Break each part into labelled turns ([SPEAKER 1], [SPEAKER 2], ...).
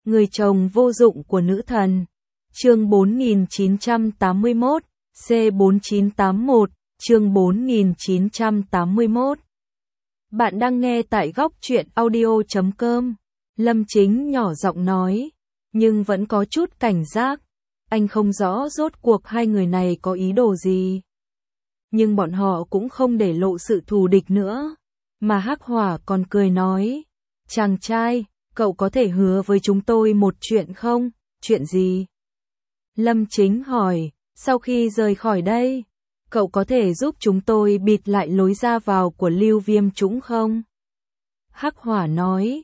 [SPEAKER 1] Người chồng vô dụng của nữ thần. Chương 4981, C4981, chương 4981. Bạn đang nghe tại góc truyện audio.com. Lâm Chính nhỏ giọng nói, nhưng vẫn có chút cảnh giác. Anh không rõ rốt cuộc hai người này có ý đồ gì. Nhưng bọn họ cũng không để lộ sự thù địch nữa. Mà Hắc Hỏa còn cười nói, chàng trai, cậu có thể hứa với chúng tôi một chuyện không? Chuyện gì? Lâm Chính hỏi, sau khi rời khỏi đây, cậu có thể giúp chúng tôi bịt lại lối ra vào của Lưu Viêm Trũng không? Hắc Hỏa nói,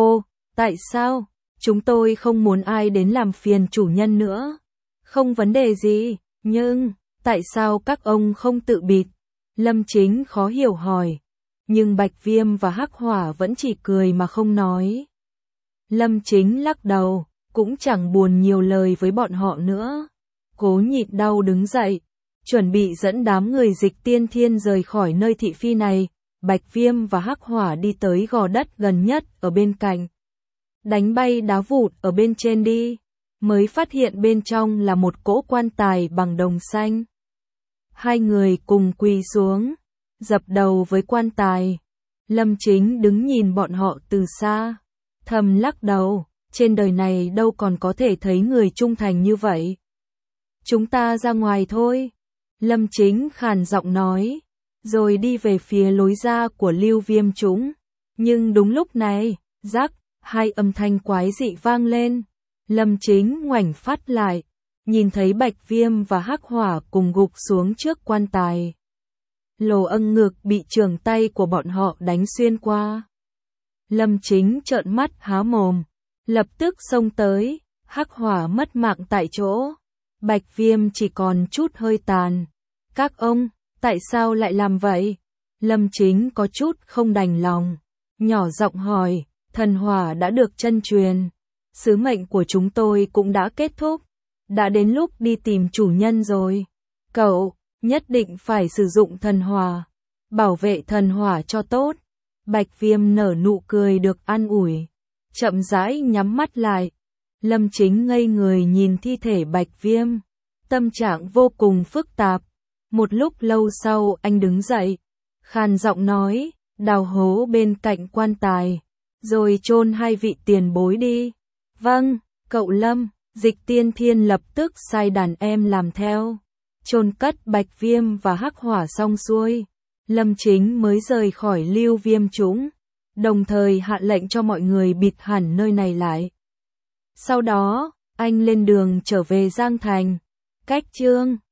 [SPEAKER 1] tại sao? Chúng tôi không muốn ai đến làm phiền chủ nhân nữa. Không vấn đề gì, nhưng, tại sao các ông không tự bịt? Lâm Chính khó hiểu hỏi. Nhưng Bạch Viêm và Hắc Hỏa vẫn chỉ cười mà không nói. Lâm Chính lắc đầu, cũng chẳng buồn nhiều lời với bọn họ nữa. Cố nhịn đau đứng dậy, chuẩn bị dẫn đám người Dịch Tiên Thiên rời khỏi nơi thị phi này. Bạch Viêm và Hắc Hỏa đi tới gò đất gần nhất ở bên cạnh. Đánh bay đá vụt ở bên trên đi, mới phát hiện bên trong là một cỗ quan tài bằng đồng xanh. Hai người cùng quỳ xuống, dập đầu với quan tài. Lâm Chính đứng nhìn bọn họ từ xa, thầm lắc đầu, trên đời này đâu còn có thể thấy người trung thành như vậy. Chúng ta ra ngoài thôi. Lâm Chính khàn giọng nói, rồi đi về phía lối ra của Lưu Viêm Trũng. Nhưng đúng lúc này, rắc, hai âm thanh quái dị vang lên. Lâm Chính ngoảnh phát lại, nhìn thấy Bạch Viêm và Hắc Hỏa cùng gục xuống trước quan tài. Lỗ âng ngực bị trường tay của bọn họ đánh xuyên qua. Lâm Chính trợn mắt há mồm, lập tức xông tới. Hắc Hỏa mất mạng tại chỗ. Bạch Viêm chỉ còn chút hơi tàn. Các ông, tại sao lại làm vậy? Lâm Chính có chút không đành lòng, nhỏ giọng hỏi, thần hỏa đã được chân truyền. Sứ mệnh của chúng tôi cũng đã kết thúc. Đã đến lúc đi tìm chủ nhân rồi. Cậu nhất định phải sử dụng thần hỏa, bảo vệ thần hỏa cho tốt. Bạch Viêm nở nụ cười được an ủi, chậm rãi nhắm mắt lại. Lâm Chính ngây người nhìn thi thể Bạch Viêm, tâm trạng vô cùng phức tạp. Một lúc lâu sau anh đứng dậy, khàn giọng nói, đào hố bên cạnh quan tài, rồi chôn hai vị tiền bối đi. Vâng, cậu Lâm. Dịch Tiên Thiên lập tức sai đàn em làm theo. Chôn cất Bạch Viêm và Hắc Hỏa xong xuôi, Lâm Chính mới rời khỏi Lưu Viêm Trũng, đồng thời hạ lệnh cho mọi người bịt hẳn nơi này lại. Sau đó, anh lên đường trở về Giang Thành. Cách chương